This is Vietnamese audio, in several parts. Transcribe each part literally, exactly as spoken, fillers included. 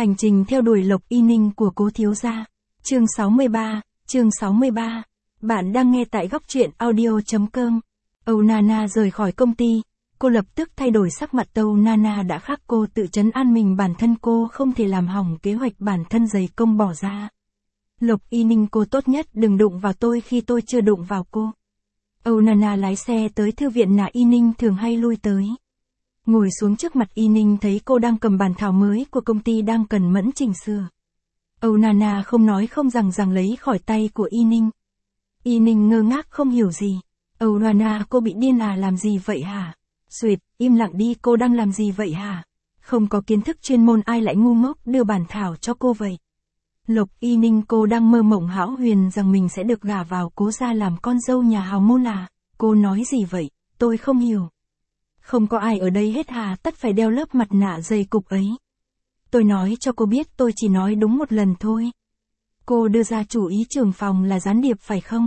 Hành trình theo đuổi Lộc Y Ninh của Cố thiếu gia. Chương sáu mươi ba, chương sáu mươi ba. Bạn đang nghe tại góc truyện audio chấm com. Âu Nana rời khỏi công ty, cô lập tức thay đổi sắc mặt. Âu Nana đã khác, cô tự trấn an mình bản thân cô không thể làm hỏng kế hoạch bản thân dày công bỏ ra. Lộc Y Ninh, cô tốt nhất đừng đụng vào tôi khi tôi chưa đụng vào cô. Âu Nana lái xe tới thư viện mà Y Ninh thường hay lui tới. Ngồi xuống trước mặt Y Ninh, thấy cô đang cầm bản thảo mới của công ty đang cần mẫn chỉnh sửa. Âu Nana không nói không rằng rằng lấy khỏi tay của Y Ninh. Y Ninh ngơ ngác không hiểu gì. Âu Nana, cô bị điên à, làm gì vậy hả? Xuyệt, im lặng đi, cô đang làm gì vậy hả? Không có kiến thức chuyên môn ai lại ngu ngốc đưa bản thảo cho cô vậy? Lộc Y Ninh, cô đang mơ mộng hão huyền rằng mình sẽ được gả vào Cố gia làm con dâu nhà hào môn à? Cô nói gì vậy? Tôi không hiểu. Không có ai ở đây hết hà, tất phải đeo lớp mặt nạ dày cục ấy. Tôi nói cho cô biết, tôi chỉ nói đúng một lần thôi. Cô đưa ra chủ ý trưởng phòng là gián điệp phải không?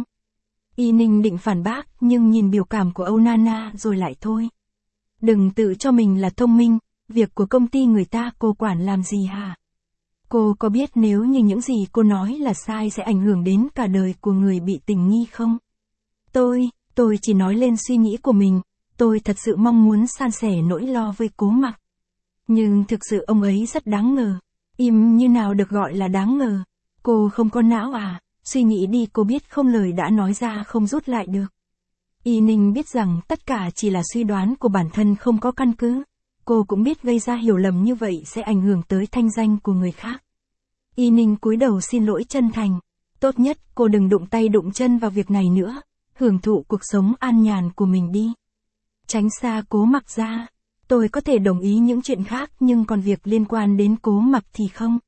Y Ninh định phản bác, nhưng nhìn biểu cảm của Âu Nana rồi lại thôi. Đừng tự cho mình là thông minh, việc của công ty người ta cô quản làm gì hả? Cô có biết nếu như những gì cô nói là sai sẽ ảnh hưởng đến cả đời của người bị tình nghi không? Tôi, tôi chỉ nói lên suy nghĩ của mình. Tôi thật sự mong muốn san sẻ nỗi lo với Cố Mặc. Nhưng thực sự ông ấy rất đáng ngờ. Im như nào được gọi là đáng ngờ? Cô không có não à? Suy nghĩ đi, cô biết không, lời đã nói ra không rút lại được. Y Ninh biết rằng tất cả chỉ là suy đoán của bản thân không có căn cứ. Cô cũng biết gây ra hiểu lầm như vậy sẽ ảnh hưởng tới thanh danh của người khác. Y Ninh cúi đầu xin lỗi chân thành. Tốt nhất cô đừng đụng tay đụng chân vào việc này nữa. Hưởng thụ cuộc sống an nhàn của mình đi. Tránh xa Cố Mặc ra. Tôi có thể đồng ý những chuyện khác, nhưng còn việc liên quan đến Cố Mặc thì không.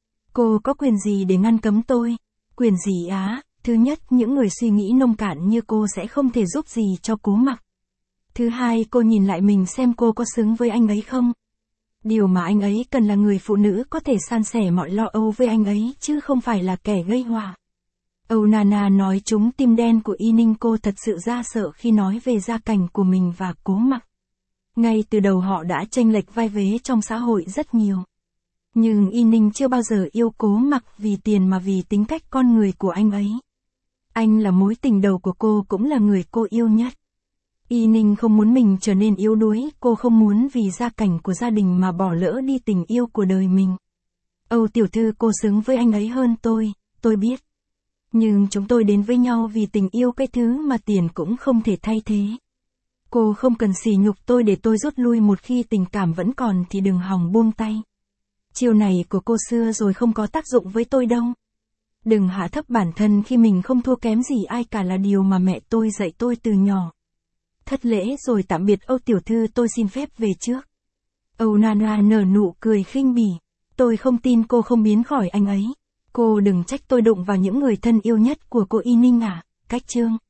Cô có quyền gì để ngăn cấm tôi? Quyền gì á? Thứ nhất, những người suy nghĩ nông cạn như cô sẽ không thể giúp gì cho Cố Mặc. Thứ hai, cô nhìn lại mình xem cô có xứng với anh ấy không? Điều mà anh ấy cần là người phụ nữ có thể san sẻ mọi lo âu với anh ấy, chứ không phải là kẻ gây họa. Âu Nana nói trúng tim đen của Y Ninh, cô thật sự ra sợ khi nói về gia cảnh của mình và Cố Mặc. Ngay từ đầu họ đã chênh lệch vai vế trong xã hội rất nhiều. Nhưng Y Ninh chưa bao giờ yêu Cố Mặc vì tiền mà vì tính cách con người của anh ấy. Anh là mối tình đầu của cô, cũng là người cô yêu nhất. Y Ninh không muốn mình trở nên yếu đuối, cô không muốn vì gia cảnh của gia đình mà bỏ lỡ đi tình yêu của đời mình. Âu tiểu thư, cô xứng với anh ấy hơn tôi, tôi biết. Nhưng chúng tôi đến với nhau vì tình yêu, cái thứ mà tiền cũng không thể thay thế. Cô không cần sỉ nhục tôi để tôi rút lui, một khi tình cảm vẫn còn thì đừng hòng buông tay. Chiêu này của cô xưa rồi, không có tác dụng với tôi đâu. Đừng hạ thấp bản thân khi mình không thua kém gì ai cả, là điều mà mẹ tôi dạy tôi từ nhỏ. Thất lễ rồi, tạm biệt Âu tiểu thư, tôi xin phép về trước. Âu Nana nở nụ cười khinh bỉ. Tôi không tin cô không biến khỏi anh ấy. Cô đừng trách tôi đụng vào những người thân yêu nhất của cô Y Ninh à. Cách chương.